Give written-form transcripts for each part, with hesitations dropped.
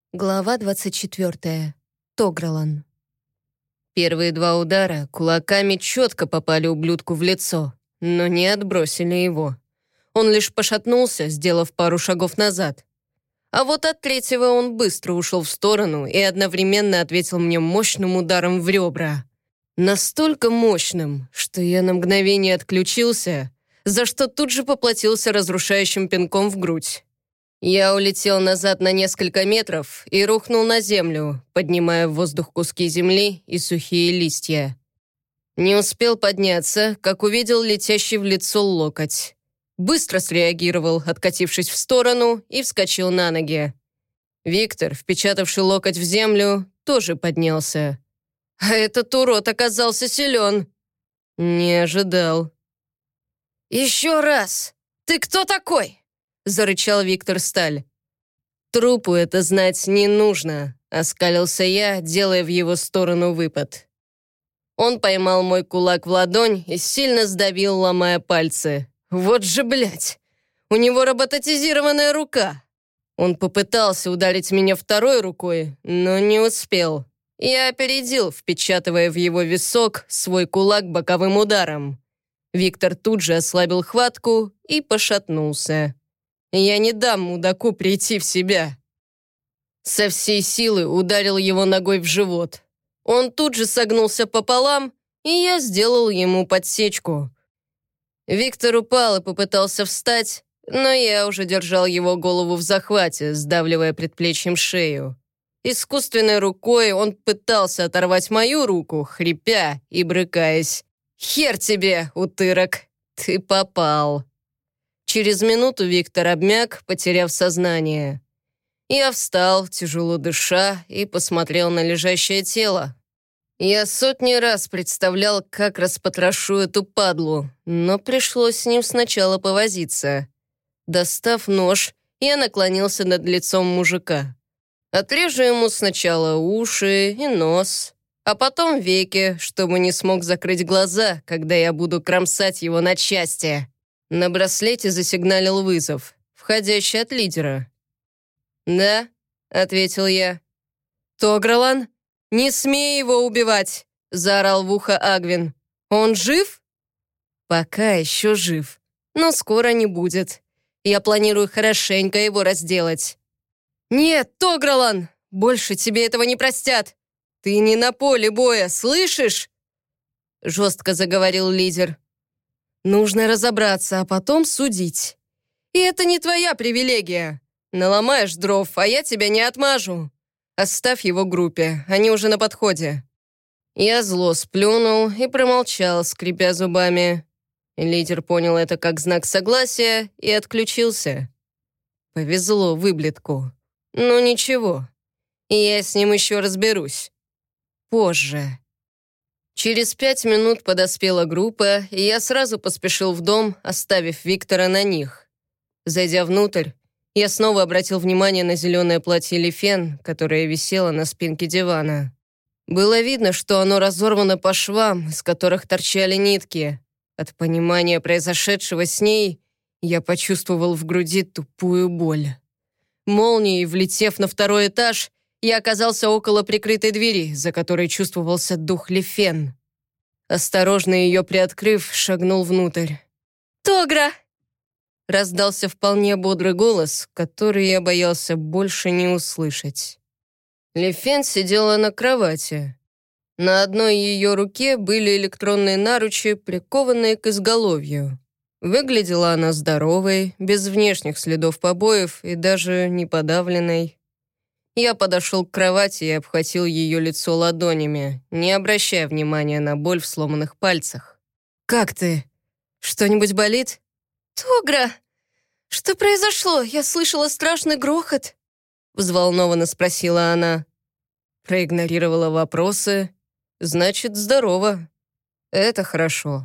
Глава 24. Тогралан. Первые два удара кулаками четко попали ублюдку в лицо, но не отбросили его. Он лишь пошатнулся, сделав пару шагов назад. А вот от третьего он быстро ушел в сторону и одновременно ответил мне мощным ударом в ребра. Настолько мощным, что я на мгновение отключился, за что тут же поплатился разрушающим пинком в грудь. Я улетел назад на несколько метров и рухнул на землю, поднимая в воздух куски земли и сухие листья. Не успел подняться, как увидел летящий в лицо локоть. Быстро среагировал, откатившись в сторону, и вскочил на ноги. Виктор, впечатавший локоть в землю, тоже поднялся. А этот урод оказался силен. Не ожидал. «Еще раз! Ты кто такой?» — зарычал Виктор Сталь. «Трупу это знать не нужно», — оскалился я, делая в его сторону выпад. Он поймал мой кулак в ладонь и сильно сдавил, ломая пальцы. «Вот же, блядь! У него роботизированная рука!» Он попытался ударить меня второй рукой, но не успел. Я опередил, впечатывая в его висок свой кулак боковым ударом. Виктор тут же ослабил хватку и пошатнулся. Я не дам мудаку прийти в себя. Со всей силы ударил его ногой в живот. Он тут же согнулся пополам, и я сделал ему подсечку. Виктор упал и попытался встать, но я уже держал его голову в захвате, сдавливая предплечьем шею. Искусственной рукой он пытался оторвать мою руку, хрипя и брыкаясь. «Хер тебе, утырок, ты попал!» Через минуту Виктор обмяк, потеряв сознание. Я встал, тяжело дыша, и посмотрел на лежащее тело. Я сотни раз представлял, как распотрошу эту падлу, но пришлось с ним сначала повозиться. Достав нож, я наклонился над лицом мужика. Отрежу ему сначала уши и нос, а потом веки, чтобы не смог закрыть глаза, когда я буду кромсать его на части. На браслете засигналил вызов, входящий от лидера. «Да», — ответил я. «Тогралан, не смей его убивать», — заорал в ухо Агвин. «Он жив?» «Пока еще жив, но скоро не будет. Я планирую хорошенько его разделать». «Нет, Тогралан, больше тебе этого не простят. Ты не на поле боя, слышишь?» Жестко заговорил лидер. «Нужно разобраться, а потом судить. И это не твоя привилегия. Наломаешь дров, а я тебя не отмажу. Оставь его группе, они уже на подходе». Я зло сплюнул и промолчал, скрипя зубами. Лидер понял это как знак согласия и отключился. Повезло выблядку. Ну ничего, я с ним еще разберусь. Позже. Через 5 минут подоспела группа, и я сразу поспешил в дом, оставив Виктора на них. Зайдя внутрь, я снова обратил внимание на зеленое платье Лифен, которое висело на спинке дивана. Было видно, что оно разорвано по швам, из которых торчали нитки. От понимания произошедшего с ней я почувствовал в груди тупую боль. Молнией, влетев на второй этаж, я оказался около прикрытой двери, за которой чувствовался дух Лифен. Осторожно ее приоткрыв, шагнул внутрь. «Тогра!» Раздался вполне бодрый голос, который я боялся больше не услышать. Лифен сидела на кровати. На одной ее руке были электронные наручи, прикованные к изголовью. Выглядела она здоровой, без внешних следов побоев и даже не подавленной. Я подошел к кровати и обхватил ее лицо ладонями, не обращая внимания на боль в сломанных пальцах. «Как ты? Что-нибудь болит?» «Тогра, что произошло? Я слышала страшный грохот», — взволнованно спросила она. Проигнорировала вопросы. «Значит, здорово. Это хорошо.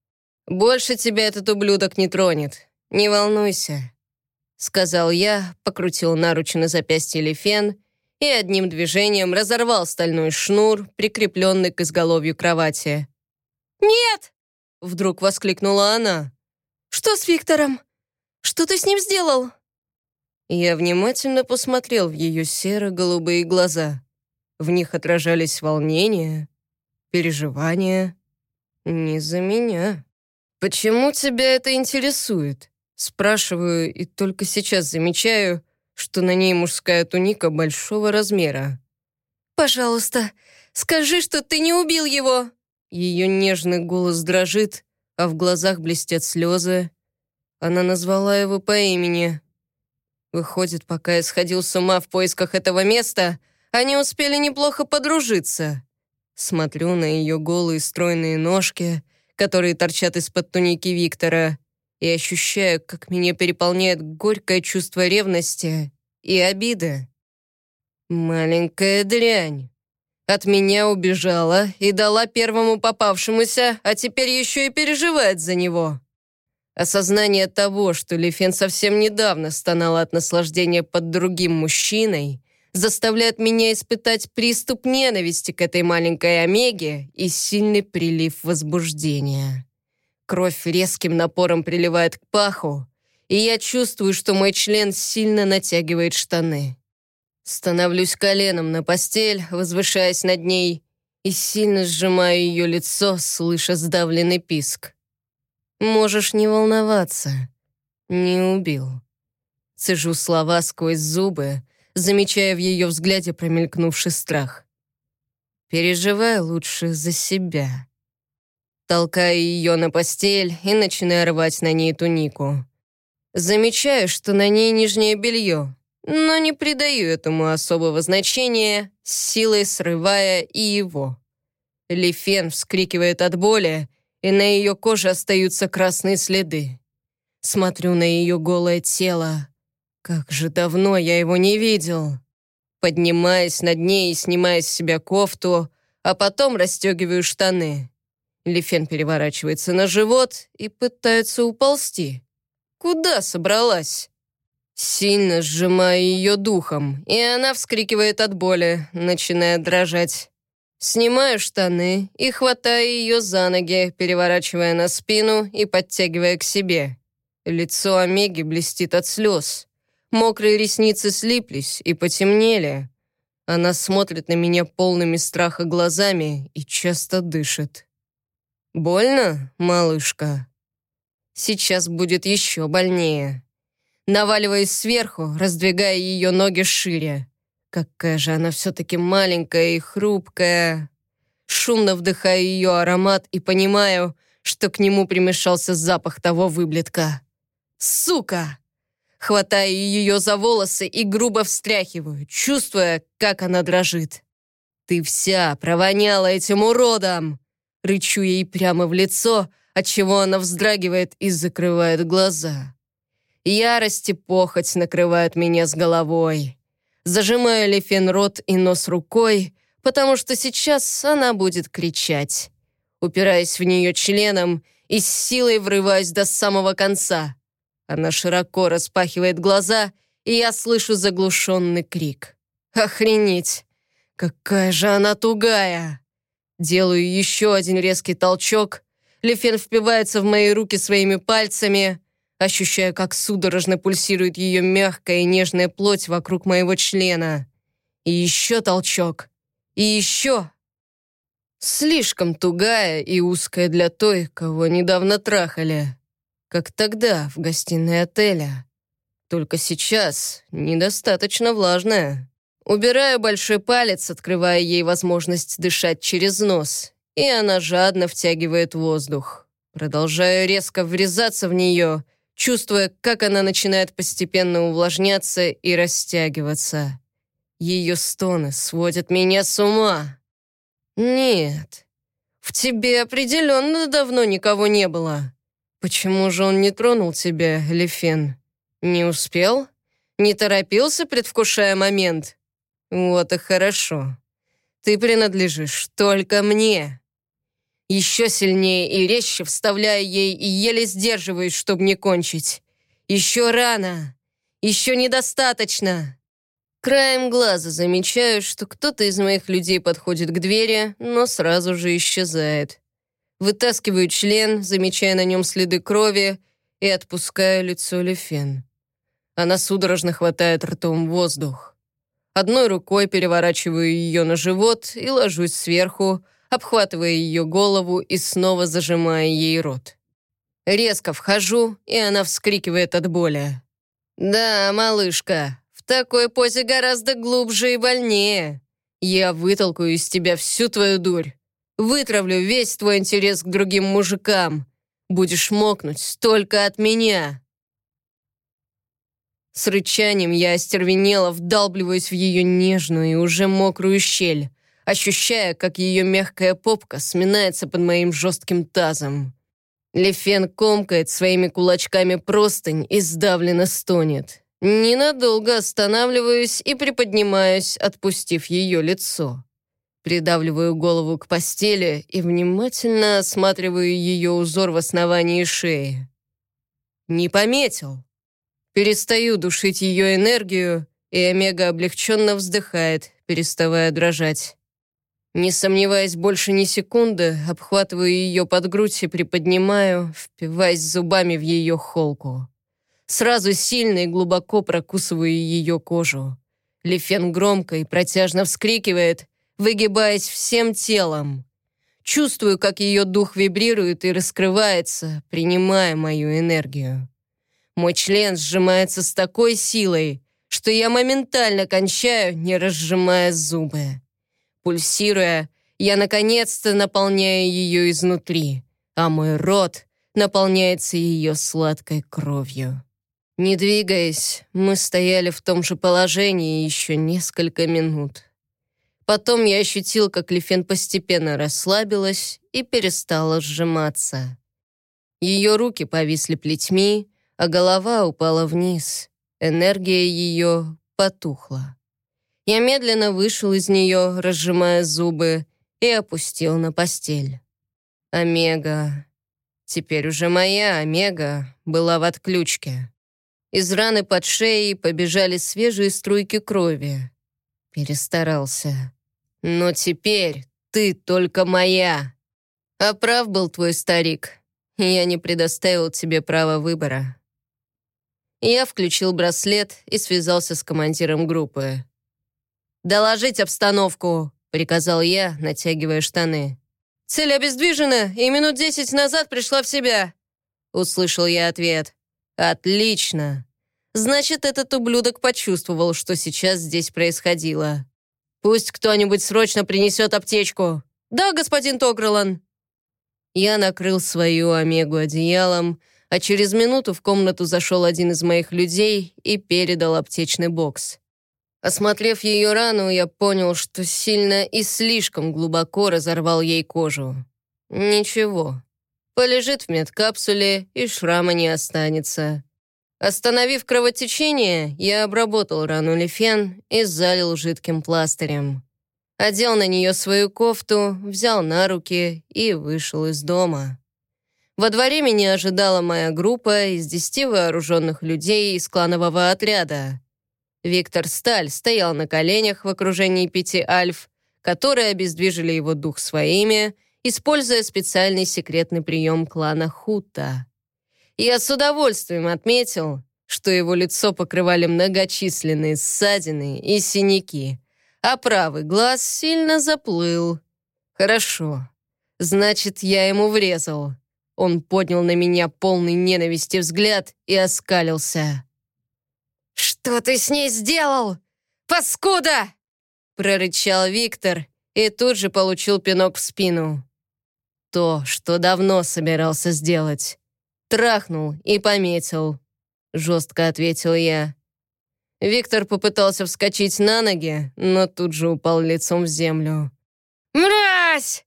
Больше тебя этот ублюдок не тронет. Не волнуйся», — сказал я, покрутил наручи на запястье Лифен и одним движением разорвал стальной шнур, прикрепленный к изголовью кровати. «Нет!» — вдруг воскликнула она. «Что с Виктором? Что ты с ним сделал?» Я внимательно посмотрел в ее серо-голубые глаза. В них отражались волнение, переживания. Не за меня. «Почему тебя это интересует?» Спрашиваю, и только сейчас замечаю, что на ней мужская туника большого размера. «Пожалуйста, скажи, что ты не убил его!» Ее нежный голос дрожит, а в глазах блестят слезы. Она назвала его по имени. Выходит, пока я сходил с ума в поисках этого места, они успели неплохо подружиться. Смотрю на ее голые стройные ножки, которые торчат из-под туники Виктора, и ощущаю, как меня переполняет горькое чувство ревности и обиды. Маленькая дрянь. От меня убежала и дала первому попавшемуся, а теперь еще и переживает за него. Осознание того, что Лифен совсем недавно стонала от наслаждения под другим мужчиной, заставляет меня испытать приступ ненависти к этой маленькой Омеге и сильный прилив возбуждения. Кровь резким напором приливает к паху, и я чувствую, что мой член сильно натягивает штаны. Становлюсь коленом на постель, возвышаясь над ней, и сильно сжимаю ее лицо, слыша сдавленный писк. «Можешь не волноваться. Не убил». Цежу слова сквозь зубы, замечая в ее взгляде промелькнувший страх. «Переживай лучше за себя». Толкаю ее на постель и начинаю рвать на ней тунику. Замечаю, что на ней нижнее белье, но не придаю этому особого значения, силой срывая и его. Лифен вскрикивает от боли, и на ее коже остаются красные следы. Смотрю на ее голое тело. Как же давно я его не видел. Поднимаюсь над ней и снимаю с себя кофту, а потом расстегиваю штаны. Лифен переворачивается на живот и пытается уползти. Куда собралась? Сильно сжимаю ее духом, и она вскрикивает от боли, начиная дрожать. Снимаю штаны и хватаю ее за ноги, переворачивая на спину и подтягивая к себе. Лицо Омеги блестит от слез. Мокрые ресницы слиплись и потемнели. Она смотрит на меня полными страха глазами и часто дышит. «Больно, малышка?» Сейчас будет еще больнее. Наваливаясь сверху, раздвигая ее ноги шире. Какая же она все-таки маленькая и хрупкая. Шумно вдыхаю ее аромат и понимаю, что к нему примешался запах того выблетка. «Сука!» Хватаю ее за волосы и грубо встряхиваю, чувствуя, как она дрожит. «Ты вся провоняла этим уродом!» Рычу ей прямо в лицо, отчего она вздрагивает и закрывает глаза. Ярость и похоть накрывают меня с головой. Зажимаю Лифен рот и нос рукой, потому что сейчас она будет кричать. Упираясь в нее членом и с силой врываюсь до самого конца. Она широко распахивает глаза, и я слышу заглушенный крик. «Охренеть! Какая же она тугая!» Делаю еще один резкий толчок. Лифен впивается в мои руки своими пальцами, ощущая, как судорожно пульсирует ее мягкая и нежная плоть вокруг моего члена. И еще толчок. И еще. Слишком тугая и узкая для той, кого недавно трахали. Как тогда, в гостиной отеля. Только сейчас недостаточно влажная. Убираю большой палец, открывая ей возможность дышать через нос, и она жадно втягивает воздух. Продолжаю резко врезаться в нее, чувствуя, как она начинает постепенно увлажняться и растягиваться. Ее стоны сводят меня с ума. «Нет, в тебе определенно давно никого не было. Почему же он не тронул тебя, Лифен? Не успел? Не торопился, предвкушая момент? Вот и хорошо. Ты принадлежишь только мне». Еще сильнее и резче вставляю ей и еле сдерживаюсь, чтобы не кончить. Еще рано. Еще недостаточно. Краем глаза замечаю, что кто-то из моих людей подходит к двери, но сразу же исчезает. Вытаскиваю член, замечая на нем следы крови, и отпускаю лицо Лифен. Она судорожно хватает ртом воздух. Одной рукой переворачиваю ее на живот и ложусь сверху, обхватывая ее голову и снова зажимая ей рот. Резко вхожу, и она вскрикивает от боли. «Да, малышка, в такой позе гораздо глубже и больнее. Я вытолкаю из тебя всю твою дурь. Вытравлю весь твой интерес к другим мужикам. Будешь мокнуть только от меня». С рычанием я остервенело вдалбливаюсь в ее нежную и уже мокрую щель, ощущая, как ее мягкая попка сминается под моим жестким тазом. Лефен комкает своими кулачками простынь и сдавленно стонет. Ненадолго останавливаюсь и приподнимаюсь, отпустив ее лицо. Придавливаю голову к постели и внимательно осматриваю ее узор в основании шеи. Не пометил. Перестаю душить ее энергию, и Омега облегченно вздыхает, переставая дрожать. Не сомневаясь больше ни секунды, обхватываю ее под грудь и приподнимаю, впиваясь зубами в ее холку. Сразу сильно и глубоко прокусываю ее кожу. Лефен громко и протяжно вскрикивает, выгибаясь всем телом. Чувствую, как ее дух вибрирует и раскрывается, принимая мою энергию. Мой член сжимается с такой силой, что я моментально кончаю, не разжимая зубы. Пульсируя, я наконец-то наполняю ее изнутри, а мой рот наполняется ее сладкой кровью. Не двигаясь, мы стояли в том же положении еще несколько минут. Потом я ощутил, как Лефен постепенно расслабилась и перестала сжиматься. Ее руки повисли плетьми, а голова упала вниз. Энергия ее потухла. Я медленно вышел из нее, разжимая зубы, и опустил на постель. Омега, теперь уже моя Омега, была в отключке. Из раны под шеей побежали свежие струйки крови. Перестарался. Но теперь ты только моя. А прав был твой старик. Я не предоставил тебе права выбора. Я включил браслет и связался с командиром группы. «Доложить обстановку», — приказал я, натягивая штаны. «Цель обездвижена и минут 10 назад пришла в себя», — услышал я ответ. «Отлично. Значит, этот ублюдок почувствовал, что сейчас здесь происходило. Пусть кто-нибудь срочно принесет аптечку». «Да, господин Тогрелан». Я накрыл свою Омегу одеялом, а через минуту в комнату зашел один из моих людей и передал аптечный бокс. Осмотрев ее рану, я понял, что сильно и слишком глубоко разорвал ей кожу. Ничего. Полежит в медкапсуле, и шрама не останется. Остановив кровотечение, я обработал рану Лефен и залил жидким пластырем. Одел на нее свою кофту, взял на руки и вышел из дома. Во дворе меня ожидала моя группа из 10 вооруженных людей из кланового отряда. Виктор Сталь стоял на коленях в окружении 5 альф, которые обездвижили его дух своими, используя специальный секретный прием клана Хута. Я с удовольствием отметил, что его лицо покрывали многочисленные ссадины и синяки, а правый глаз сильно заплыл. Хорошо, значит, я ему врезал. Он поднял на меня полный ненависти взгляд и оскалился. «Что ты с ней сделал, паскуда?» прорычал Виктор и тут же получил пинок в спину. То, что давно собирался сделать. Трахнул и пометил, жестко ответил я. Виктор попытался вскочить на ноги, но тут же упал лицом в землю. «Мразь!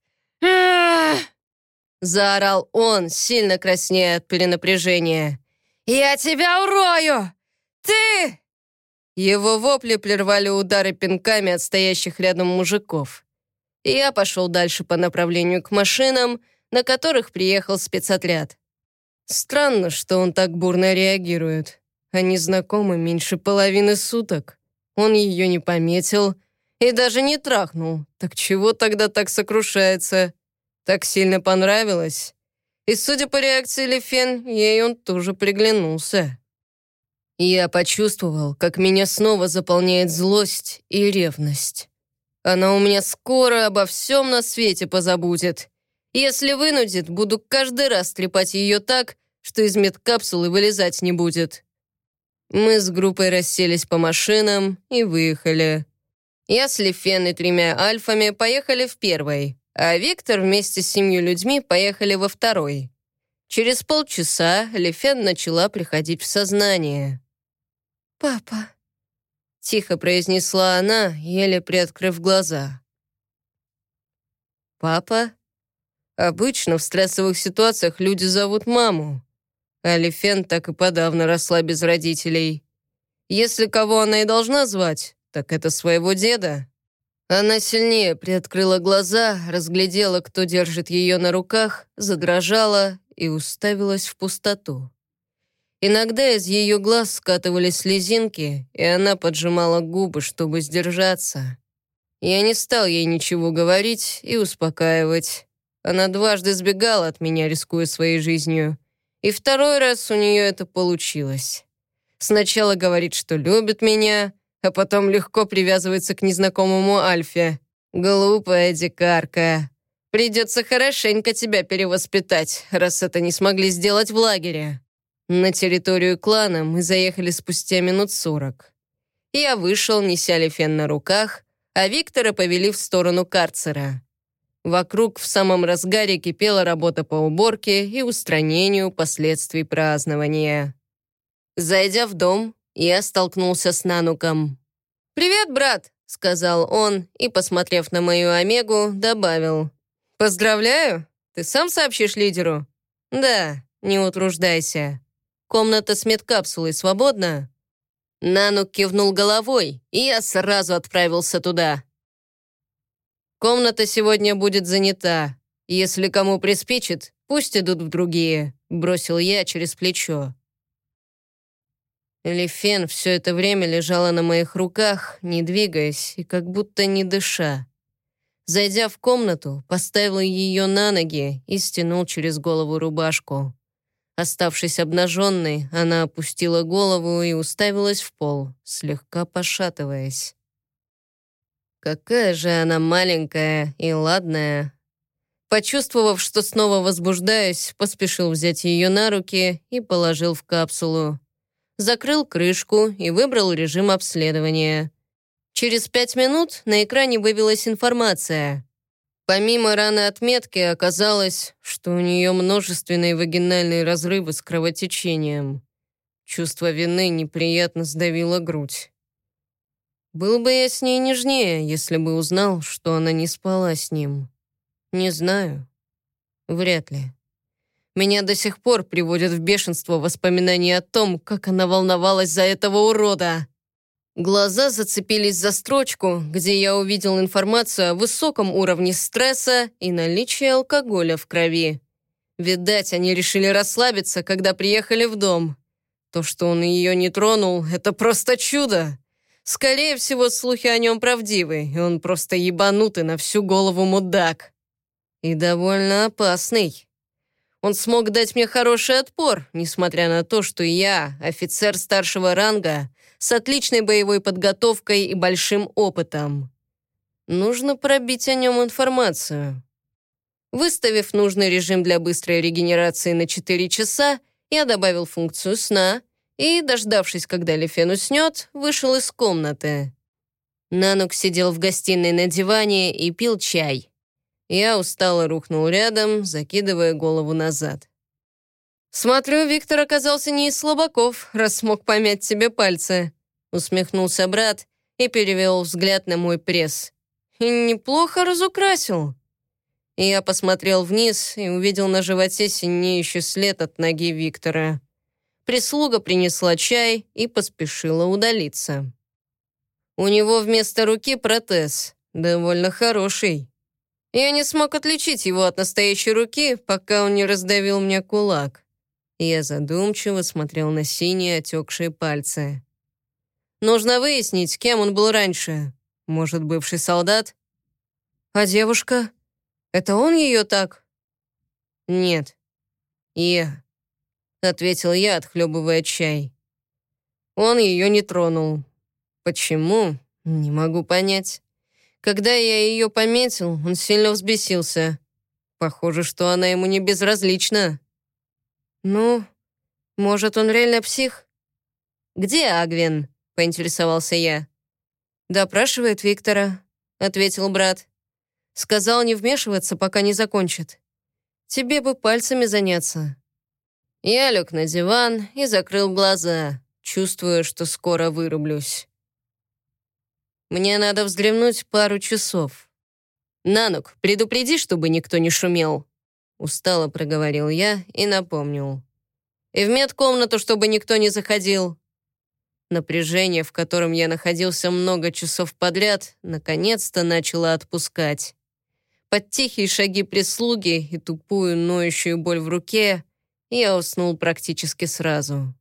Заорал он, сильно краснея от перенапряжения. «Я тебя урою! Ты!» Его вопли прервали удары пинками от стоящих рядом мужиков. Я пошел дальше по направлению к машинам, на которых приехал спецотряд. Странно, что он так бурно реагирует. Они знакомы меньше половины суток. Он ее не пометил и даже не трахнул. Так чего тогда так сокрушается? Так сильно понравилось. И, судя по реакции Лефен, ей он тоже приглянулся. Я почувствовал, как меня снова заполняет злость и ревность. Она у меня скоро обо всем на свете позабудет. Если вынудит, буду каждый раз трепать ее так, что из медкапсулы вылезать не будет. Мы с группой расселись по машинам и выехали. Я с Лифен и 3 альфами поехали в первой, а Виктор вместе с 7 людьми поехали во второй. Через полчаса Лифен начала приходить в сознание. «Папа», — тихо произнесла она, еле приоткрыв глаза. «Папа?» Обычно в стрессовых ситуациях люди зовут маму. А Лифен так и подавно росла без родителей. Если кого она и должна звать, так это своего деда. Она сильнее приоткрыла глаза, разглядела, кто держит ее на руках, задрожала и уставилась в пустоту. Иногда из ее глаз скатывались слезинки, и она поджимала губы, чтобы сдержаться. Я не стал ей ничего говорить и успокаивать. Она дважды сбегала от меня, рискуя своей жизнью. И второй раз у нее это получилось. Сначала говорит, что любит меня, а потом легко привязывается к незнакомому Альфе. Глупая дикарка. Придется хорошенько тебя перевоспитать, раз это не смогли сделать в лагере. На территорию клана мы заехали спустя минут 40. Я вышел, неся Лифен на руках, а Виктора повели в сторону карцера. Вокруг в самом разгаре кипела работа по уборке и устранению последствий празднования. Зайдя в дом, я столкнулся с Нануком. «Привет, брат!» — сказал он и, посмотрев на мою Омегу, добавил. «Поздравляю! Ты сам сообщишь лидеру?» «Да, не утруждайся. Комната с медкапсулой свободна?» Нанук кивнул головой, и я сразу отправился туда. «Комната сегодня будет занята. Если кому приспичит, пусть идут в другие», — бросил я через плечо. Лифен все это время лежала на моих руках, не двигаясь и как будто не дыша. Зайдя в комнату, поставил ее на ноги и стянул через голову рубашку. Оставшись обнаженной, она опустила голову и уставилась в пол, слегка пошатываясь. Какая же она маленькая и ладная. Почувствовав, что снова возбуждаюсь, поспешил взять ее на руки и положил в капсулу. Закрыл крышку и выбрал режим обследования. Через 5 минут на экране вывелась информация. Помимо раны отметки оказалось, что у нее множественные вагинальные разрывы с кровотечением. Чувство вины неприятно сдавило грудь. Был бы я с ней нежнее, если бы узнал, что она не спала с ним. Не знаю. Вряд ли. Меня до сих пор приводят в бешенство воспоминания о том, как она волновалась за этого урода. Глаза зацепились за строчку, где я увидел информацию о высоком уровне стресса и наличии алкоголя в крови. Видать, они решили расслабиться, когда приехали в дом. То, что он ее не тронул, это просто чудо. Скорее всего, слухи о нем правдивы, и он просто ебанутый на всю голову мудак. И довольно опасный. Он смог дать мне хороший отпор, несмотря на то, что я, офицер старшего ранга, с отличной боевой подготовкой и большим опытом. Нужно пробить о нем информацию. Выставив нужный режим для быстрой регенерации на 4 часа, я добавил функцию сна и, дождавшись, когда Лифен уснет, вышел из комнаты. Нанук сидел в гостиной на диване и пил чай. Я устало рухнул рядом, закидывая голову назад. «Смотрю, Виктор оказался не из слабаков, раз смог помять себе пальцы», усмехнулся брат и перевел взгляд на мой пресс. «И неплохо разукрасил». Я посмотрел вниз и увидел на животе синеющий след от ноги Виктора. Прислуга принесла чай и поспешила удалиться. У него вместо руки протез, довольно хороший. Я не смог отличить его от настоящей руки, пока он не раздавил мне кулак. Я задумчиво смотрел на синие отекшие пальцы. Нужно выяснить, кем он был раньше. Может, бывший солдат? А девушка? Это он ее так? Нет. Я, ответил я, отхлебывая чай. Он ее не тронул. Почему? Не могу понять. Когда я ее пометил, он сильно взбесился. Похоже, что она ему не безразлична. Ну, может, он реально псих? «Где Агвин?» — поинтересовался я. «Допрашивает Виктора», — ответил брат. «Сказал не вмешиваться, пока не закончит. Тебе бы пальцами заняться». Я лег на диван и закрыл глаза, чувствуя, что скоро вырублюсь. Мне надо вздремнуть пару часов. «Нанук, предупреди, чтобы никто не шумел», — устало проговорил я и напомнил. «И в медкомнату, чтобы никто не заходил». Напряжение, в котором я находился много часов подряд, наконец-то начало отпускать. Под тихие шаги прислуги и тупую ноющую боль в руке я уснул практически сразу.